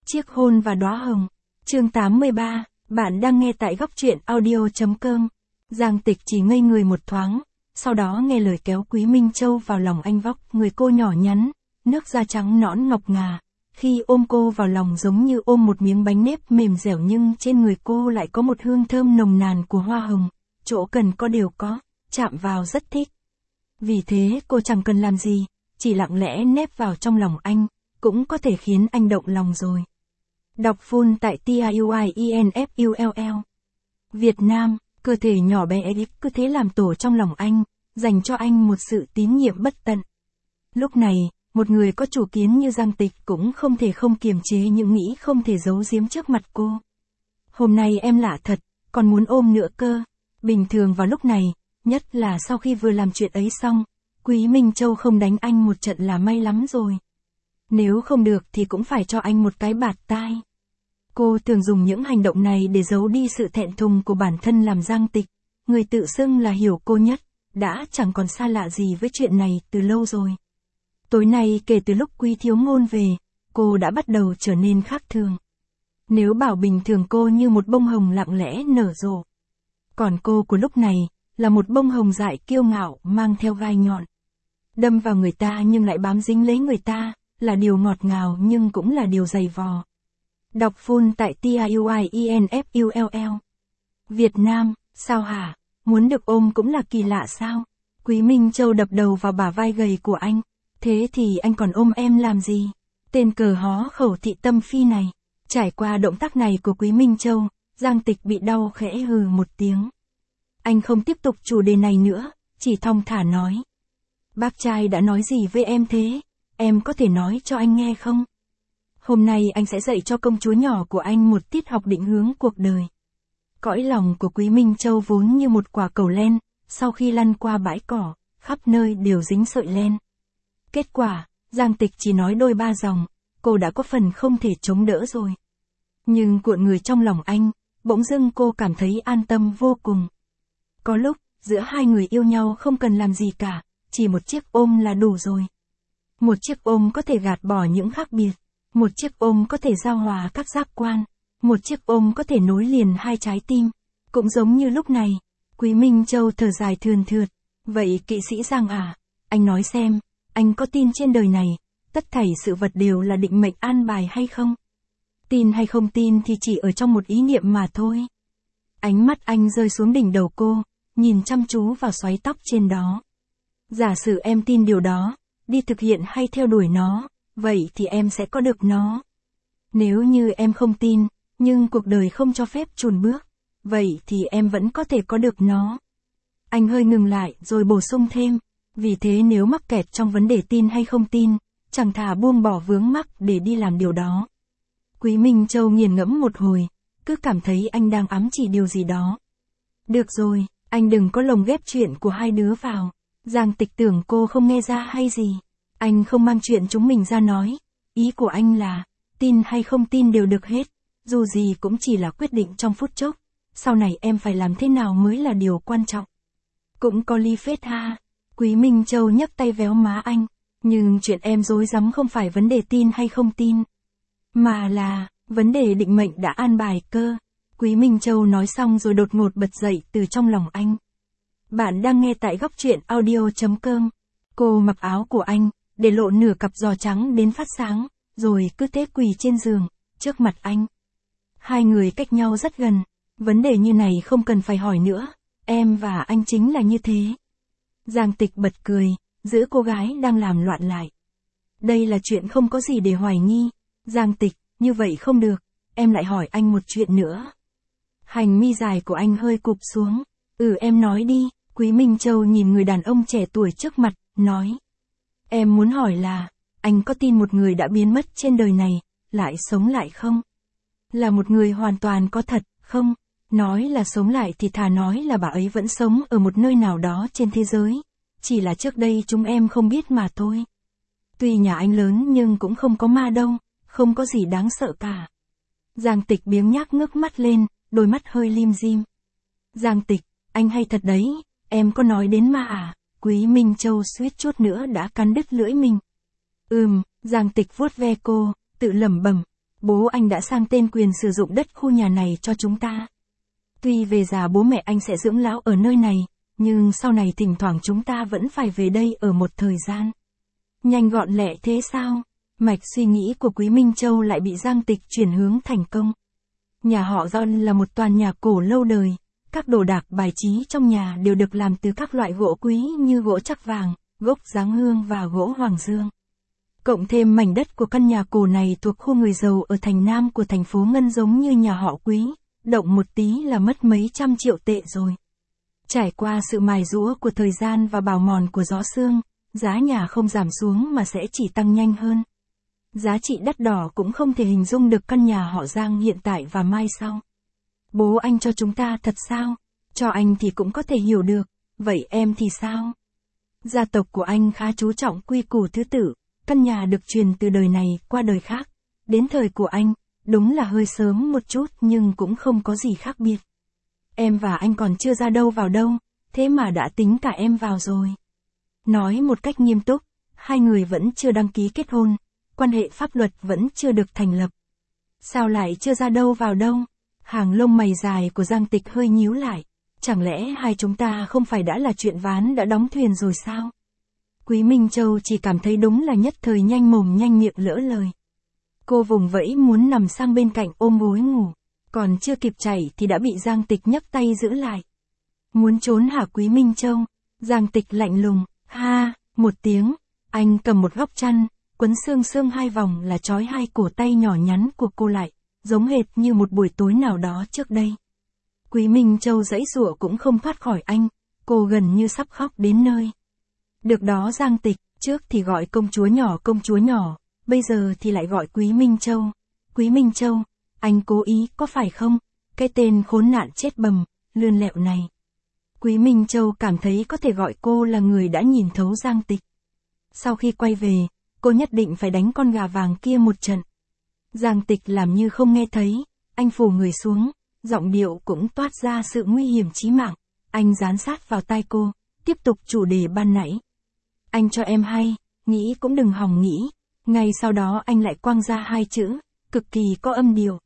Chiếc hôn và đóa hồng. Chương 83, bạn đang nghe tại góc truyện audio.com. Giang Tịch chỉ ngây người một thoáng, sau đó nghe lời kéo Quý Minh Châu vào lòng anh. Vóc người cô nhỏ nhắn, nước da trắng nõn ngọc ngà. Khi ôm cô vào lòng giống như ôm một miếng bánh nếp mềm dẻo, nhưng trên người cô lại có một hương thơm nồng nàn của hoa hồng, chỗ cần có đều có, chạm vào rất thích. Vì thế cô chẳng cần làm gì, chỉ lặng lẽ nép vào trong lòng anh, cũng có thể khiến anh động lòng rồi. Đọc full tại TIUIENFULL. Việt Nam, cơ thể nhỏ bé cứ thế làm tổ trong lòng anh, dành cho anh một sự tín nhiệm bất tận. Lúc này, một người có chủ kiến như Giang Tịch cũng không thể không kiềm chế những nghĩ không thể giấu giếm trước mặt cô. Hôm nay em lạ thật, còn muốn ôm nữa cơ. Bình thường vào lúc này, nhất là sau khi vừa làm chuyện ấy xong, Quý Minh Châu không đánh anh một trận là may lắm rồi. Nếu không được thì cũng phải cho anh một cái bạt tai. Cô thường dùng những hành động này để giấu đi sự thẹn thùng của bản thân. Làm Giang Tịch, người tự xưng là hiểu cô nhất, đã chẳng còn xa lạ gì với chuyện này từ lâu rồi. Tối nay kể từ lúc Quý Thiếu Ngôn về, cô đã bắt đầu trở nên khác thường. Nếu bảo bình thường cô như một bông hồng lặng lẽ nở rộ, còn cô của lúc này là một bông hồng dại kiêu ngạo mang theo gai nhọn. Đâm vào người ta nhưng lại bám dính lấy người ta, là điều ngọt ngào nhưng cũng là điều dày vò. Đọc full tại TIUIENFULL. Việt Nam, sao hả? Muốn được ôm cũng là kỳ lạ sao? Quý Minh Châu đập đầu vào bả vai gầy của anh. Thế thì anh còn ôm em làm gì? Tên cờ hó khẩu thị tâm phi này. Trải qua động tác này của Quý Minh Châu, Giang Tịch bị đau khẽ hừ một tiếng. Anh không tiếp tục chủ đề này nữa, chỉ thong thả nói. Bác trai đã nói gì với em thế? Em có thể nói cho anh nghe không? Hôm nay anh sẽ dạy cho công chúa nhỏ của anh một tiết học định hướng cuộc đời. Cõi lòng của Quý Minh Châu vốn như một quả cầu len, sau khi lăn qua bãi cỏ, khắp nơi đều dính sợi len. Kết quả, Giang Tịch chỉ nói đôi ba dòng, cô đã có phần không thể chống đỡ rồi. Nhưng cuộn người trong lòng anh, bỗng dưng cô cảm thấy an tâm vô cùng. Có lúc, giữa hai người yêu nhau không cần làm gì cả, chỉ một chiếc ôm là đủ rồi. Một chiếc ôm có thể gạt bỏ những khác biệt. Một chiếc ôm có thể giao hòa các giác quan. Một chiếc ôm có thể nối liền hai trái tim. Cũng giống như lúc này, Quý Minh Châu thở dài thườn thượt. Vậy kỵ sĩ Giang à, anh nói xem, anh có tin trên đời này, tất thảy sự vật đều là định mệnh an bài hay không? Tin hay không tin thì chỉ ở trong một ý niệm mà thôi. Ánh mắt anh rơi xuống đỉnh đầu cô, nhìn chăm chú vào xoáy tóc trên đó. Giả sử em tin điều đó, đi thực hiện hay theo đuổi nó, vậy thì em sẽ có được nó. Nếu như em không tin, nhưng cuộc đời không cho phép chùn bước, vậy thì em vẫn có thể có được nó. Anh hơi ngừng lại rồi bổ sung thêm, vì thế nếu mắc kẹt trong vấn đề tin hay không tin, chẳng thà buông bỏ vướng mắc để đi làm điều đó. Quý Minh Châu nghiền ngẫm một hồi, cứ cảm thấy anh đang ám chỉ điều gì đó. Được rồi, anh đừng có lồng ghép chuyện của hai đứa vào. Giang Tịch tưởng cô không nghe ra hay gì. Anh không mang chuyện chúng mình ra nói. Ý của anh là, tin hay không tin đều được hết. Dù gì cũng chỉ là quyết định trong phút chốc. Sau này em phải làm thế nào mới là điều quan trọng. Cũng có lý phết ha. Quý Minh Châu nhấc tay véo má anh. Nhưng chuyện em rối rắm không phải vấn đề tin hay không tin, mà là vấn đề định mệnh đã an bài cơ. Quý Minh Châu nói xong rồi đột ngột bật dậy từ trong lòng anh. Bạn đang nghe tại góc truyện audio.com. Cô mặc áo của anh, để lộ nửa cặp giò trắng đến phát sáng, rồi cứ thế quỳ trên giường, trước mặt anh. Hai người cách nhau rất gần, vấn đề như này không cần phải hỏi nữa, em và anh chính là như thế. Giang Tịch bật cười, giữ cô gái đang làm loạn lại. Đây là chuyện không có gì để hoài nghi. Giang Tịch, như vậy không được, em lại hỏi anh một chuyện nữa. Hành mi dài của anh hơi cụp xuống. Em nói đi. Quý Minh Châu nhìn người đàn ông trẻ tuổi trước mặt, nói. Em muốn hỏi là, anh có tin một người đã biến mất trên đời này, lại sống lại không? Là một người hoàn toàn có thật, không? Nói là sống lại thì thà nói là bà ấy vẫn sống ở một nơi nào đó trên thế giới. Chỉ là trước đây chúng em không biết mà thôi. Tuy nhà anh lớn nhưng cũng không có ma đâu, không có gì đáng sợ cả. Giang Tịch biếng nhác ngước mắt lên, đôi mắt hơi lim dim. Giang Tịch, anh hay thật đấy, em có nói đến ma à? Quý Minh Châu suýt chút nữa đã cắn đứt lưỡi mình. Giang Tịch vuốt ve cô, tự lẩm bẩm. Bố anh đã sang tên quyền sử dụng đất khu nhà này cho chúng ta. Tuy về già bố mẹ anh sẽ dưỡng lão ở nơi này, nhưng sau này thỉnh thoảng chúng ta vẫn phải về đây ở một thời gian. Nhanh gọn lẹ thế sao? Mạch suy nghĩ của Quý Minh Châu lại bị Giang Tịch chuyển hướng thành công. Nhà họ John là một tòa nhà cổ lâu đời, các đồ đạc bài trí trong nhà đều được làm từ các loại gỗ quý như gỗ chắc vàng, gốc giáng hương và gỗ hoàng dương. Cộng thêm mảnh đất của căn nhà cổ này thuộc khu người giàu ở thành Nam của thành phố Ngân giống như nhà họ Quý, động một tí là mất mấy trăm triệu tệ rồi. Trải qua sự mài giũa của thời gian và bào mòn của gió sương, giá nhà không giảm xuống mà sẽ chỉ tăng nhanh hơn. Giá trị đắt đỏ cũng không thể hình dung được căn nhà họ Giang hiện tại và mai sau. Bố anh cho chúng ta thật sao? Cho anh thì cũng có thể hiểu được, vậy em thì sao? Gia tộc của anh khá chú trọng quy củ thứ tự, căn nhà được truyền từ đời này qua đời khác. Đến thời của anh, đúng là hơi sớm một chút nhưng cũng không có gì khác biệt. Em và anh còn chưa ra đâu vào đâu, thế mà đã tính cả em vào rồi. Nói một cách nghiêm túc, hai người vẫn chưa đăng ký kết hôn, quan hệ pháp luật vẫn chưa được thành lập. Sao lại chưa ra đâu vào đâu? Hàng lông mày dài của Giang Tịch hơi nhíu lại. Chẳng lẽ hai chúng ta không phải đã là chuyện ván đã đóng thuyền rồi sao? Quý Minh Châu chỉ cảm thấy đúng là nhất thời nhanh mồm nhanh miệng lỡ lời. Cô vùng vẫy muốn nằm sang bên cạnh ôm gối ngủ. Còn chưa kịp chạy thì đã bị Giang Tịch nhấc tay giữ lại. Muốn trốn hả Quý Minh Châu? Giang Tịch lạnh lùng, ha, một tiếng. Anh cầm một góc chăn, quấn xương xương hai vòng là trói hai cổ tay nhỏ nhắn của cô lại, giống hệt như một buổi tối nào đó trước đây. Quý Minh Châu giãy giụa cũng không thoát khỏi anh, cô gần như sắp khóc đến nơi. Được đó Giang Tịch, trước thì gọi công chúa nhỏ, bây giờ thì lại gọi Quý Minh Châu. Quý Minh Châu, anh cố ý có phải không? Cái tên khốn nạn chết bầm, lươn lẹo này. Quý Minh Châu cảm thấy có thể gọi cô là người đã nhìn thấu Giang Tịch. Sau khi quay về, cô nhất định phải đánh con gà vàng kia một trận. Giang Tịch làm như không nghe thấy, anh phủ người xuống, giọng điệu cũng toát ra sự nguy hiểm chí mạng. Anh dán sát vào tai cô, tiếp tục chủ đề ban nãy. Anh cho em hay, nghĩ cũng đừng hòng nghĩ. Ngay sau đó anh lại quăng ra hai chữ, cực kỳ có âm điệu.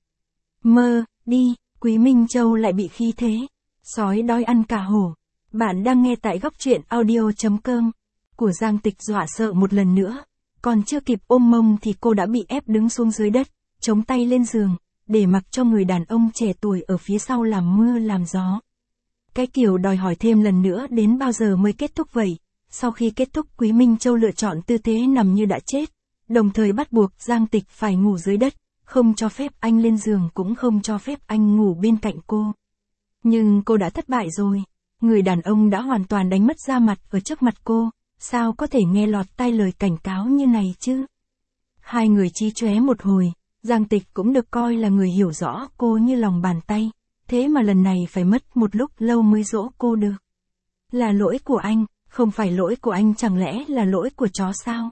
Mơ, đi, Quý Minh Châu lại bị khí thế. Sói đói ăn cả hổ. Bạn đang nghe tại góc truyện audio.com. Của Giang Tịch dọa sợ một lần nữa. Còn chưa kịp ôm mông thì cô đã bị ép đứng xuống dưới đất, chống tay lên giường, để mặc cho người đàn ông trẻ tuổi ở phía sau làm mưa làm gió. Cái kiểu đòi hỏi thêm lần nữa đến bao giờ mới kết thúc vậy? Sau khi kết thúc Quý Minh Châu lựa chọn tư thế nằm như đã chết, đồng thời bắt buộc Giang Tịch phải ngủ dưới đất, không cho phép anh lên giường cũng không cho phép anh ngủ bên cạnh cô. Nhưng cô đã thất bại rồi, người đàn ông đã hoàn toàn đánh mất da mặt ở trước mặt cô, sao có thể nghe lọt tai lời cảnh cáo như này chứ? Hai người chí chóe một hồi, Giang Tịch cũng được coi là người hiểu rõ cô như lòng bàn tay, thế mà lần này phải mất một lúc lâu mới dỗ cô được. Là lỗi của anh, không phải lỗi của anh chẳng lẽ là lỗi của chó sao?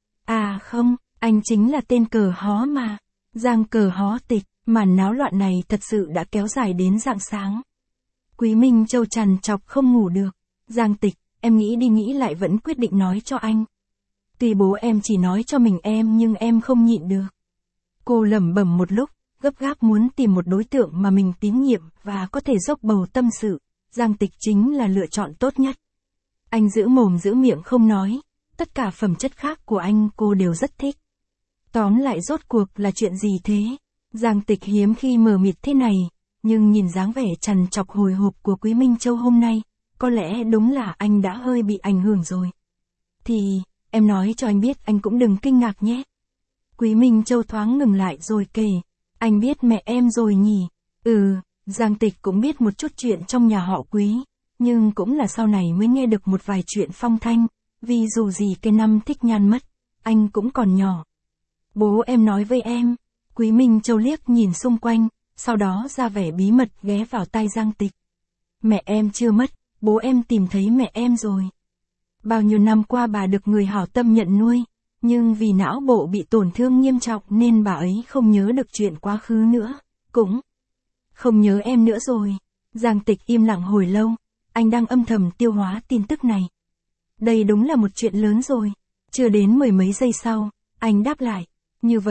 À không, anh chính là tên cờ hó mà. Giang cờ hó Tịch, màn náo loạn này thật sự đã kéo dài đến rạng sáng. Quý Minh Châu trằn trọc không ngủ được. Giang Tịch, em nghĩ đi nghĩ lại vẫn quyết định nói cho anh. Tuy bố em chỉ nói cho mình em nhưng em không nhịn được. Cô lẩm bẩm một lúc, gấp gáp muốn tìm một đối tượng mà mình tín nhiệm và có thể dốc bầu tâm sự. Giang Tịch chính là lựa chọn tốt nhất. Anh giữ mồm giữ miệng không nói, tất cả phẩm chất khác của anh cô đều rất thích. Tóm lại rốt cuộc là chuyện gì thế? Giang Tịch hiếm khi mờ mịt thế này, nhưng nhìn dáng vẻ trằn trọc hồi hộp của Quý Minh Châu hôm nay, có lẽ đúng là anh đã hơi bị ảnh hưởng rồi. Thì, em nói cho anh biết anh cũng đừng kinh ngạc nhé. Quý Minh Châu thoáng ngừng lại rồi kể, anh biết mẹ em rồi nhỉ? Giang Tịch cũng biết một chút chuyện trong nhà họ Quý, nhưng cũng là sau này mới nghe được một vài chuyện phong thanh, vì dù gì cái năm thích nhan mất, anh cũng còn nhỏ. Bố em nói với em, Quý Minh Châu liếc nhìn xung quanh, sau đó ra vẻ bí mật ghé vào tai Giang Tịch. Mẹ em chưa mất, bố em tìm thấy mẹ em rồi. Bao nhiêu năm qua bà được người hảo tâm nhận nuôi, nhưng vì não bộ bị tổn thương nghiêm trọng nên bà ấy không nhớ được chuyện quá khứ nữa, cũng không nhớ em nữa rồi. Giang Tịch im lặng hồi lâu, anh đang âm thầm tiêu hóa tin tức này. Đây đúng là một chuyện lớn rồi. Chưa đến mười mấy giây sau, anh đáp lại, như vậy,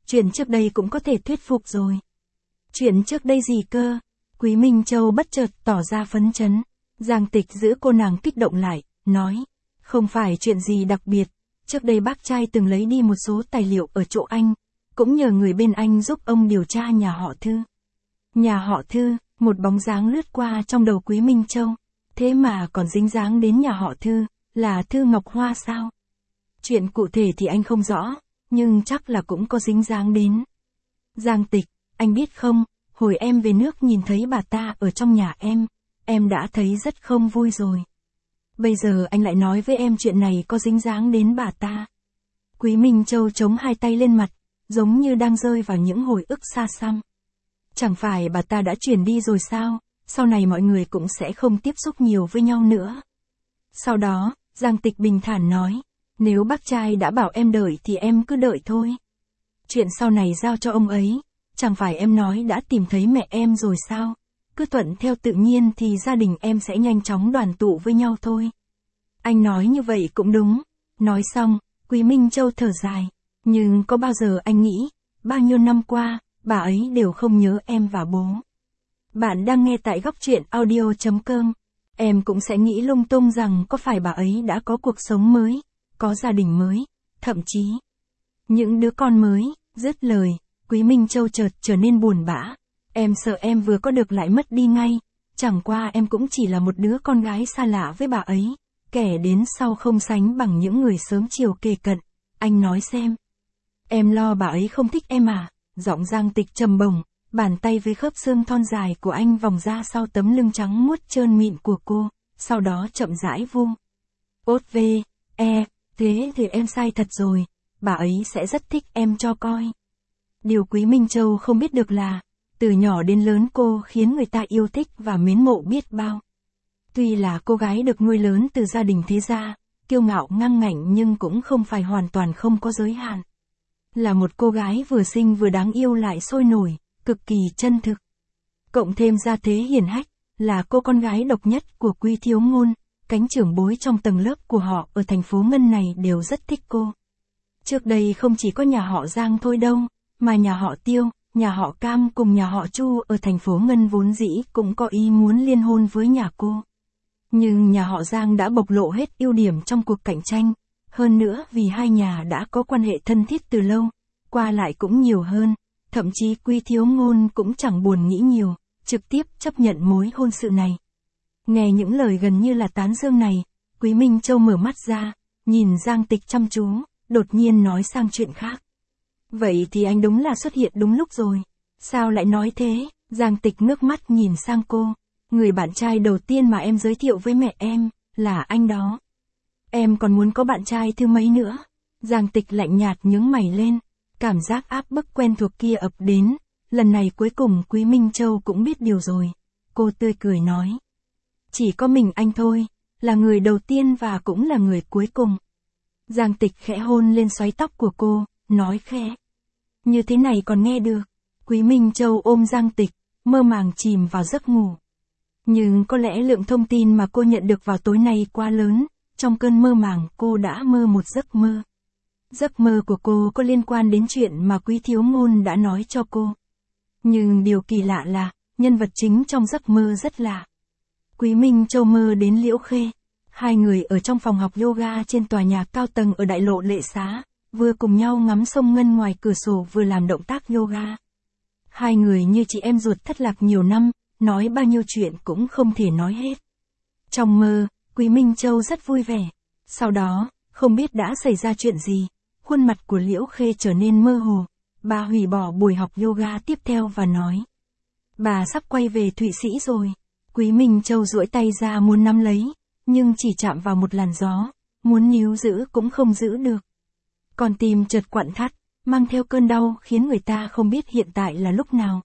Chuyện trước đây cũng có thể thuyết phục rồi. Chuyện trước đây gì cơ? Quý Minh Châu bất chợt tỏ ra phấn chấn. Giang Tịch giữ cô nàng kích động lại, nói. Không phải chuyện gì đặc biệt. Trước đây bác trai từng lấy đi một số tài liệu ở chỗ anh. Cũng nhờ người bên anh giúp ông điều tra nhà họ Thư. Nhà họ Thư, một bóng dáng lướt qua trong đầu Quý Minh Châu. Thế mà còn dính dáng đến nhà họ Thư, là Thư Ngọc Hoa sao? Chuyện cụ thể thì anh không rõ, nhưng chắc là cũng có dính dáng đến. Giang Tịch, anh biết không, hồi em về nước nhìn thấy bà ta ở trong nhà em đã thấy rất không vui rồi. Bây giờ anh lại nói với em chuyện này có dính dáng đến bà ta. Quý Minh Châu chống hai tay lên mặt, giống như đang rơi vào những hồi ức xa xăm. Chẳng phải bà ta đã chuyển đi rồi sao, sau này mọi người cũng sẽ không tiếp xúc nhiều với nhau nữa. Sau đó, Giang Tịch bình thản nói, nếu bác trai đã bảo em đợi thì em cứ đợi thôi. Chuyện sau này giao cho ông ấy, chẳng phải em nói đã tìm thấy mẹ em rồi sao, cứ thuận theo tự nhiên thì gia đình em sẽ nhanh chóng đoàn tụ với nhau thôi. Anh nói như vậy cũng đúng. Nói xong, Quý Minh Châu thở dài, nhưng có bao giờ anh nghĩ, bao nhiêu năm qua, bà ấy đều không nhớ em và bố. Bạn đang nghe tại Góc Truyện Audio.com. Em cũng sẽ nghĩ lung tung rằng có phải bà ấy đã có cuộc sống mới, có gia đình mới, thậm chí những đứa con mới. Dứt lời, Quý Minh Châu chợt trở nên buồn bã. Em sợ em vừa có được lại mất đi ngay, chẳng qua em cũng chỉ là một đứa con gái xa lạ với bà ấy, kẻ đến sau không sánh bằng những người sớm chiều kề cận. Anh nói xem. Em lo bà ấy không thích em à? Giọng Giang Tịch trầm bổng, bàn tay với khớp xương thon dài của anh vòng ra sau tấm lưng trắng muốt trơn mịn của cô, sau đó chậm rãi vung. Thế thì em sai thật rồi, bà ấy sẽ rất thích em cho coi. Điều Quý Minh Châu không biết được là, từ nhỏ đến lớn cô khiến người ta yêu thích và mến mộ biết bao. Tuy là cô gái được nuôi lớn từ gia đình thế gia, kiêu ngạo ngang ngạnh nhưng cũng không phải hoàn toàn không có giới hạn. Là một cô gái vừa xinh vừa đáng yêu lại sôi nổi, cực kỳ chân thực. Cộng thêm gia thế hiển hách, là cô con gái độc nhất của Quý Thiếu Ngôn, cánh trưởng bối trong tầng lớp của họ ở thành phố Ngân này đều rất thích cô. Trước đây không chỉ có nhà họ Giang thôi đâu, mà nhà họ Tiêu, nhà họ Cam cùng nhà họ Chu ở thành phố Ngân vốn dĩ cũng có ý muốn liên hôn với nhà cô. Nhưng nhà họ Giang đã bộc lộ hết ưu điểm trong cuộc cạnh tranh, hơn nữa vì hai nhà đã có quan hệ thân thiết từ lâu, qua lại cũng nhiều hơn, thậm chí Quý Thiếu Ngôn cũng chẳng buồn nghĩ nhiều, trực tiếp chấp nhận mối hôn sự này. Nghe những lời gần như là tán dương này, Quý Minh Châu mở mắt ra, nhìn Giang Tịch chăm chú, đột nhiên nói sang chuyện khác. Vậy thì anh đúng là xuất hiện đúng lúc rồi. Sao lại nói thế? Giang Tịch ngước mắt nhìn sang cô. Người bạn trai đầu tiên mà em giới thiệu với mẹ em, là anh đó. Em còn muốn có bạn trai thứ mấy nữa? Giang Tịch lạnh nhạt nhướng mày lên. Cảm giác áp bức quen thuộc kia ập đến. Lần này cuối cùng Quý Minh Châu cũng biết điều rồi. Cô tươi cười nói. Chỉ có mình anh thôi, là người đầu tiên và cũng là người cuối cùng. Giang Tịch khẽ hôn lên xoáy tóc của cô, nói khẽ. Như thế này còn nghe được. Quý Minh Châu ôm Giang Tịch, mơ màng chìm vào giấc ngủ. Nhưng có lẽ lượng thông tin mà cô nhận được vào tối nay quá lớn, trong cơn mơ màng cô đã mơ một giấc mơ. Giấc mơ của cô có liên quan đến chuyện mà Quý Thiếu Ngôn đã nói cho cô. Nhưng điều kỳ lạ là, nhân vật chính trong giấc mơ rất lạ. Quý Minh Châu mơ đến Liễu Khê. Hai người ở trong phòng học yoga trên tòa nhà cao tầng ở đại lộ Lệ Xá, vừa cùng nhau ngắm sông Ngân ngoài cửa sổ vừa làm động tác yoga. Hai người như chị em ruột thất lạc nhiều năm, nói bao nhiêu chuyện cũng không thể nói hết. Trong mơ, Quý Minh Châu rất vui vẻ. Sau đó, không biết đã xảy ra chuyện gì, khuôn mặt của Liễu Khê trở nên mơ hồ. Bà hủy bỏ buổi học yoga tiếp theo và nói. Bà sắp quay về Thụy Sĩ rồi. Quý Minh Châu duỗi tay ra muốn nắm lấy, nhưng chỉ chạm vào một làn gió, muốn níu giữ cũng không giữ được. Con tim chợt quặn thắt, mang theo cơn đau khiến người ta không biết hiện tại là lúc nào.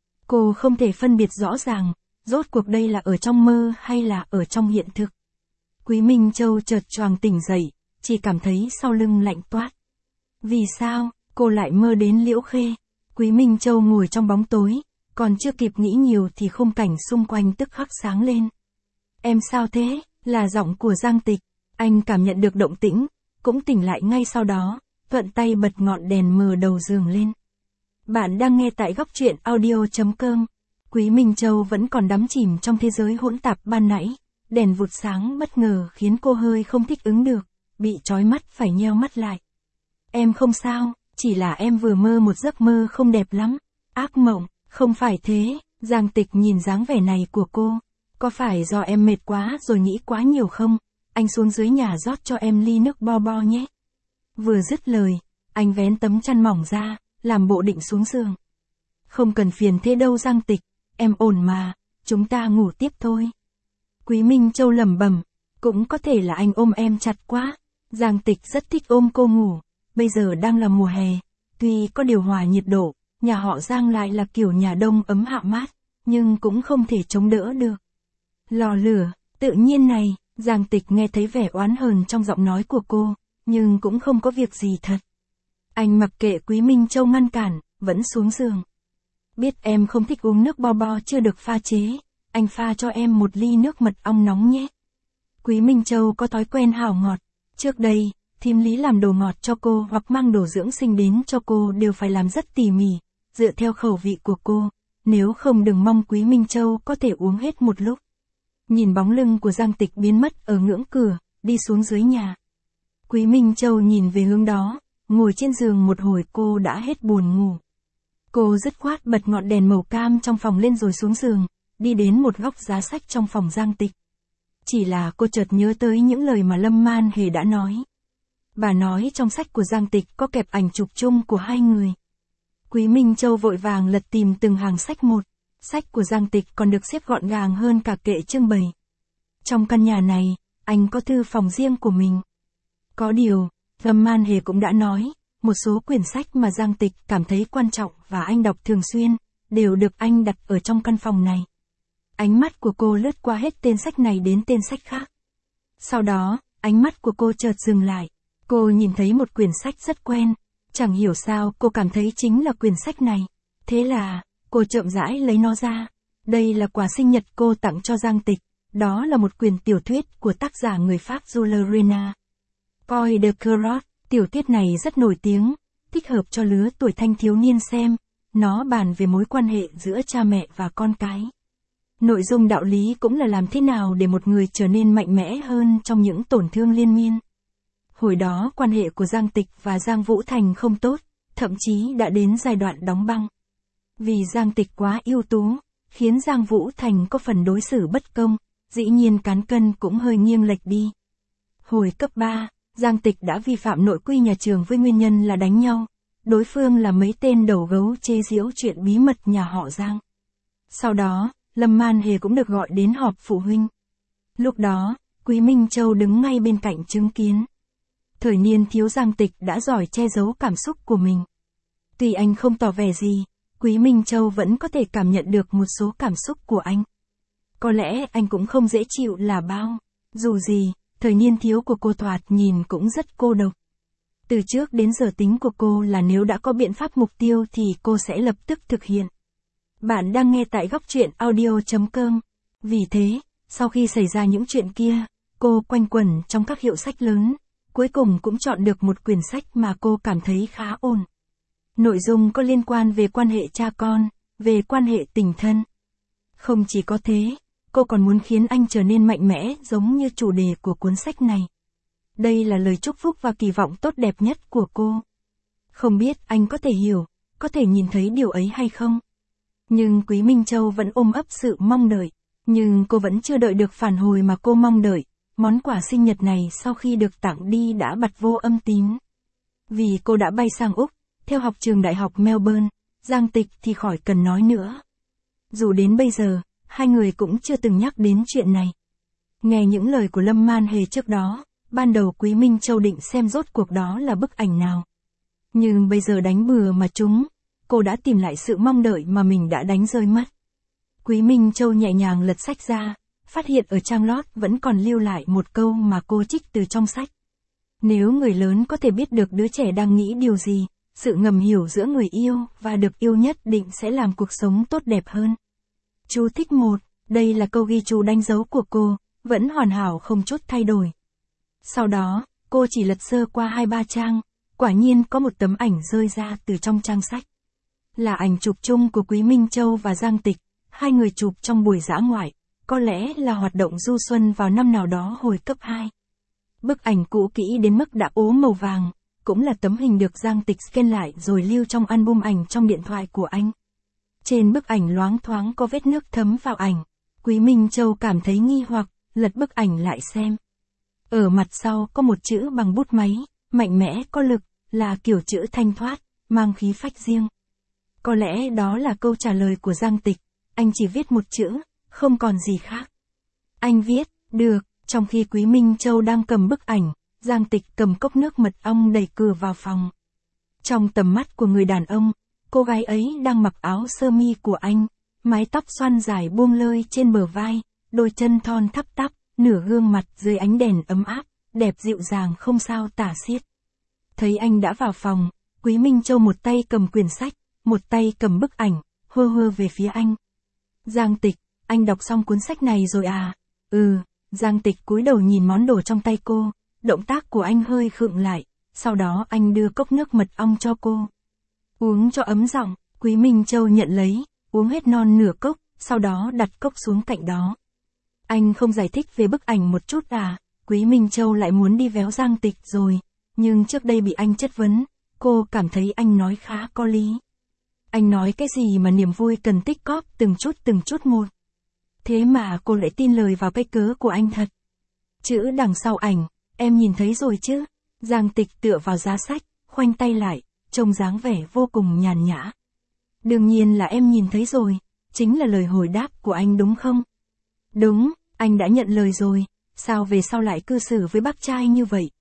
Cô không thể phân biệt rõ ràng, rốt cuộc đây là ở trong mơ hay là ở trong hiện thực. Quý Minh Châu chợt choàng tỉnh dậy, chỉ cảm thấy sau lưng lạnh toát. Vì sao, cô lại mơ đến Liễu Khê? Quý Minh Châu ngồi trong bóng tối, còn chưa kịp nghĩ nhiều thì khung cảnh xung quanh tức khắc sáng lên. Em sao thế? Là giọng của Giang Tịch. Anh cảm nhận được động tĩnh, cũng tỉnh lại ngay sau đó, thuận tay bật ngọn đèn mờ đầu giường lên. Bạn đang nghe tại góc truyện audio.com. Quý Minh Châu vẫn còn đắm chìm trong thế giới hỗn tạp ban nãy. Đèn vụt sáng bất ngờ khiến cô hơi không thích ứng được, bị chói mắt phải nheo mắt lại. Em không sao, chỉ là em vừa mơ một giấc mơ không đẹp lắm. Ác mộng, không phải thế. Giang Tịch nhìn dáng vẻ này của cô. Có phải do em mệt quá rồi nghĩ quá nhiều không? Anh xuống dưới nhà rót cho em ly nước bo bo nhé. Vừa dứt lời, anh vén tấm chăn mỏng ra, làm bộ định xuống giường. Không cần phiền thế đâu Giang Tịch, em ổn mà, chúng ta ngủ tiếp thôi. Quý Minh Châu lẩm bẩm, cũng có thể là anh ôm em chặt quá. Giang Tịch rất thích ôm cô ngủ, bây giờ đang là mùa hè, tuy có điều hòa nhiệt độ, nhà họ Giang lại là kiểu nhà đông ấm hạ mát, nhưng cũng không thể chống đỡ được. Lò lửa, tự nhiên này, Giang Tịch nghe thấy vẻ oán hờn trong giọng nói của cô, nhưng cũng không có việc gì thật. Anh mặc kệ Quý Minh Châu ngăn cản, vẫn xuống giường. Biết em không thích uống nước bo bo chưa được pha chế, anh pha cho em một ly nước mật ong nóng nhé. Quý Minh Châu có thói quen hảo ngọt, trước đây, thím Lý làm đồ ngọt cho cô hoặc mang đồ dưỡng sinh đến cho cô đều phải làm rất tỉ mỉ, dựa theo khẩu vị của cô, nếu không đừng mong Quý Minh Châu có thể uống hết một lúc. Nhìn bóng lưng của Giang Tịch biến mất ở ngưỡng cửa, đi xuống dưới nhà. Quý Minh Châu nhìn về hướng đó, ngồi trên giường một hồi cô đã hết buồn ngủ. Cô dứt khoát bật ngọn đèn màu cam trong phòng lên rồi xuống giường, đi đến một góc giá sách trong phòng Giang Tịch. Chỉ là cô chợt nhớ tới những lời mà Lâm Man Hề đã nói. Bà nói trong sách của Giang Tịch có kẹp ảnh chụp chung của hai người. Quý Minh Châu vội vàng lật tìm từng hàng sách một, sách của Giang Tịch còn được xếp gọn gàng hơn cả kệ trưng bày. Trong căn nhà này, anh có thư phòng riêng của mình. Có điều, Lâm Man Hề cũng đã nói, một số quyển sách mà Giang Tịch cảm thấy quan trọng và anh đọc thường xuyên, đều được anh đặt ở trong căn phòng này. Ánh mắt của cô lướt qua hết tên sách này đến tên sách khác. Sau đó, ánh mắt của cô chợt dừng lại. Cô nhìn thấy một quyển sách rất quen, chẳng hiểu sao cô cảm thấy chính là quyển sách này. Thế là, cô chậm rãi lấy nó ra. Đây là quà sinh nhật cô tặng cho Giang Tịch. Đó là một quyển tiểu thuyết của tác giả người Pháp Jules Renard. Paul de Carotte, tiểu thuyết này rất nổi tiếng, thích hợp cho lứa tuổi thanh thiếu niên xem. Nó bàn về mối quan hệ giữa cha mẹ và con cái. Nội dung đạo lý cũng là làm thế nào để một người trở nên mạnh mẽ hơn trong những tổn thương liên miên. Hồi đó quan hệ của Giang Tịch và Giang Vũ Thành không tốt, thậm chí đã đến giai đoạn đóng băng. Vì Giang Tịch quá ưu tú, khiến Giang Vũ Thành có phần đối xử bất công, dĩ nhiên cán cân cũng hơi nghiêng lệch đi. Hồi cấp 3, Giang Tịch đã vi phạm nội quy nhà trường với nguyên nhân là đánh nhau. Đối phương là mấy tên đầu gấu chê giễu chuyện bí mật nhà họ Giang. Sau đó, Lâm Man Hề cũng được gọi đến họp phụ huynh. Lúc đó, Quý Minh Châu đứng ngay bên cạnh chứng kiến. Thời niên thiếu Giang Tịch đã giỏi che giấu cảm xúc của mình. Tuy anh không tỏ vẻ gì, Quý Minh Châu vẫn có thể cảm nhận được một số cảm xúc của anh. Có lẽ anh cũng không dễ chịu là bao. Dù gì, thời niên thiếu của cô thoạt nhìn cũng rất cô độc. Từ trước đến giờ tính của cô là nếu đã có biện pháp mục tiêu thì cô sẽ lập tức thực hiện. Bạn đang nghe tại góc truyện audio.com. Vì thế, sau khi xảy ra những chuyện kia, cô quanh quẩn trong các hiệu sách lớn, cuối cùng cũng chọn được một quyển sách mà cô cảm thấy khá ổn. Nội dung có liên quan về quan hệ cha con, về quan hệ tình thân. Không chỉ có thế, cô còn muốn khiến anh trở nên mạnh mẽ giống như chủ đề của cuốn sách này. Đây là lời chúc phúc và kỳ vọng tốt đẹp nhất của cô. Không biết anh có thể hiểu, có thể nhìn thấy điều ấy hay không? Nhưng Quý Minh Châu vẫn ôm ấp sự mong đợi. Nhưng cô vẫn chưa đợi được phản hồi mà cô mong đợi. Món quà sinh nhật này sau khi được tặng đi đã bật vô âm tín. Vì cô đã bay sang Úc, theo học trường đại học Melbourne, Giang Tịch thì khỏi cần nói nữa. Dù đến bây giờ, hai người cũng chưa từng nhắc đến chuyện này. Nghe những lời của Lâm Man Hề trước đó, ban đầu Quý Minh Châu định xem rốt cuộc đó là bức ảnh nào. Nhưng bây giờ đánh bừa mà trúng, cô đã tìm lại sự mong đợi mà mình đã đánh rơi mất. Quý Minh Châu nhẹ nhàng lật sách ra, phát hiện ở trang lót vẫn còn lưu lại một câu mà cô trích từ trong sách. Nếu người lớn có thể biết được đứa trẻ đang nghĩ điều gì, sự ngầm hiểu giữa người yêu và được yêu nhất định sẽ làm cuộc sống tốt đẹp hơn. Chú thích 1, đây là câu ghi chú đánh dấu của cô, vẫn hoàn hảo không chút thay đổi. Sau đó, cô chỉ lật sơ qua 2-3 trang, quả nhiên có một tấm ảnh rơi ra từ trong trang sách. Là ảnh chụp chung của Quý Minh Châu và Giang Tịch, hai người chụp trong buổi dã ngoại, có lẽ là hoạt động du xuân vào năm nào đó hồi cấp 2. Bức ảnh cũ kỹ đến mức đã ố màu vàng, cũng là tấm hình được Giang Tịch scan lại rồi lưu trong album ảnh trong điện thoại của anh. Trên bức ảnh loáng thoáng có vết nước thấm vào ảnh. Quý Minh Châu cảm thấy nghi hoặc, lật bức ảnh lại xem. Ở mặt sau có một chữ bằng bút máy, mạnh mẽ có lực, là kiểu chữ thanh thoát, mang khí phách riêng. Có lẽ đó là câu trả lời của Giang Tịch, anh chỉ viết một chữ, không còn gì khác. Anh viết, được, trong khi Quý Minh Châu đang cầm bức ảnh, Giang Tịch cầm cốc nước mật ong đẩy cửa vào phòng. Trong tầm mắt của người đàn ông, cô gái ấy đang mặc áo sơ mi của anh, mái tóc xoăn dài buông lơi trên bờ vai, đôi chân thon thắp tắp, nửa gương mặt dưới ánh đèn ấm áp, đẹp dịu dàng không sao tả xiết. Thấy anh đã vào phòng, Quý Minh Châu một tay cầm quyển sách, một tay cầm bức ảnh, hơ hơ về phía anh. Giang Tịch, anh đọc xong cuốn sách này rồi à? Giang Tịch cúi đầu nhìn món đồ trong tay cô, động tác của anh hơi khựng lại, sau đó anh đưa cốc nước mật ong cho cô. Uống cho ấm giọng, Quý Minh Châu nhận lấy, uống hết non nửa cốc, sau đó đặt cốc xuống cạnh đó. Anh không giải thích về bức ảnh một chút à? Quý Minh Châu lại muốn đi véo Giang Tịch rồi, nhưng trước đây bị anh chất vấn, cô cảm thấy anh nói khá có lý. Anh nói cái gì mà niềm vui cần tích cóp từng chút một. Thế mà cô lại tin lời vào cái cớ của anh thật. Chữ đằng sau ảnh, em nhìn thấy rồi chứ? Giang Tịch tựa vào giá sách, khoanh tay lại, trông dáng vẻ vô cùng nhàn nhã. Đương nhiên là em nhìn thấy rồi, chính là lời hồi đáp của anh đúng không? Đúng, anh đã nhận lời rồi, sao về sau lại cư xử với bác trai như vậy?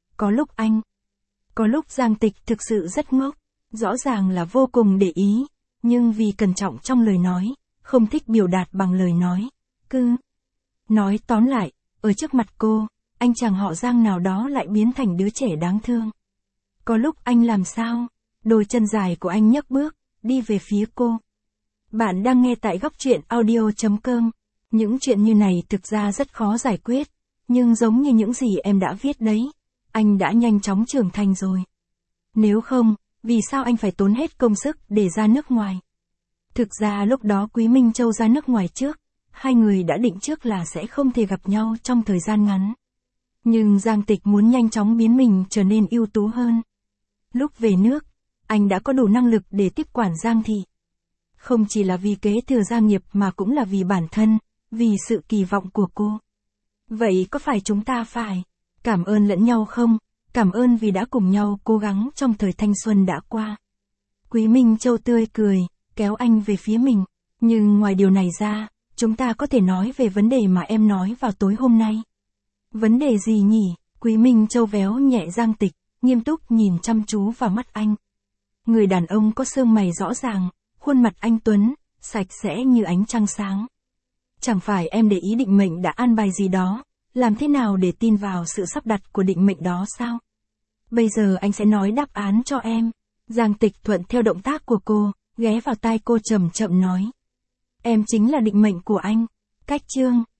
Có lúc Giang Tịch thực sự rất ngốc, rõ ràng là vô cùng để ý, nhưng vì cẩn trọng trong lời nói, không thích biểu đạt bằng lời nói, cứ nói tóm lại, ở trước mặt cô, anh chàng họ Giang nào đó lại biến thành đứa trẻ đáng thương. Có lúc anh làm sao? Đôi chân dài của anh nhấc bước, đi về phía cô. Bạn đang nghe tại góc truyện audio.com. Những chuyện như này thực ra rất khó giải quyết, nhưng giống như những gì em đã viết đấy, anh đã nhanh chóng trưởng thành rồi. Nếu không, vì sao anh phải tốn hết công sức để ra nước ngoài? Thực ra lúc đó Quý Minh Châu ra nước ngoài trước, hai người đã định trước là sẽ không thể gặp nhau trong thời gian ngắn. Nhưng Giang Tịch muốn nhanh chóng biến mình trở nên ưu tú hơn. Lúc về nước, anh đã có đủ năng lực để tiếp quản Giang thị. Không chỉ là vì kế thừa gia nghiệp mà cũng là vì bản thân, vì sự kỳ vọng của cô. Vậy có phải chúng ta phải cảm ơn lẫn nhau không? Cảm ơn vì đã cùng nhau cố gắng trong thời thanh xuân đã qua. Quý Minh Châu tươi cười, kéo anh về phía mình. Nhưng ngoài điều này ra, chúng ta có thể nói về vấn đề mà em nói vào tối hôm nay. Vấn đề gì nhỉ? Quý Minh Châu véo nhẹ Giang Tịch, nghiêm túc nhìn chăm chú vào mắt anh. Người đàn ông có xương mày rõ ràng, khuôn mặt anh tuấn, sạch sẽ như ánh trăng sáng. Chẳng phải em để ý định mệnh đã an bài gì đó, làm thế nào để tin vào sự sắp đặt của định mệnh đó sao? Bây giờ anh sẽ nói đáp án cho em. Giang Tịch thuận theo động tác của cô, ghé vào tai cô chậm chậm nói. Em chính là định mệnh của anh. Cách chương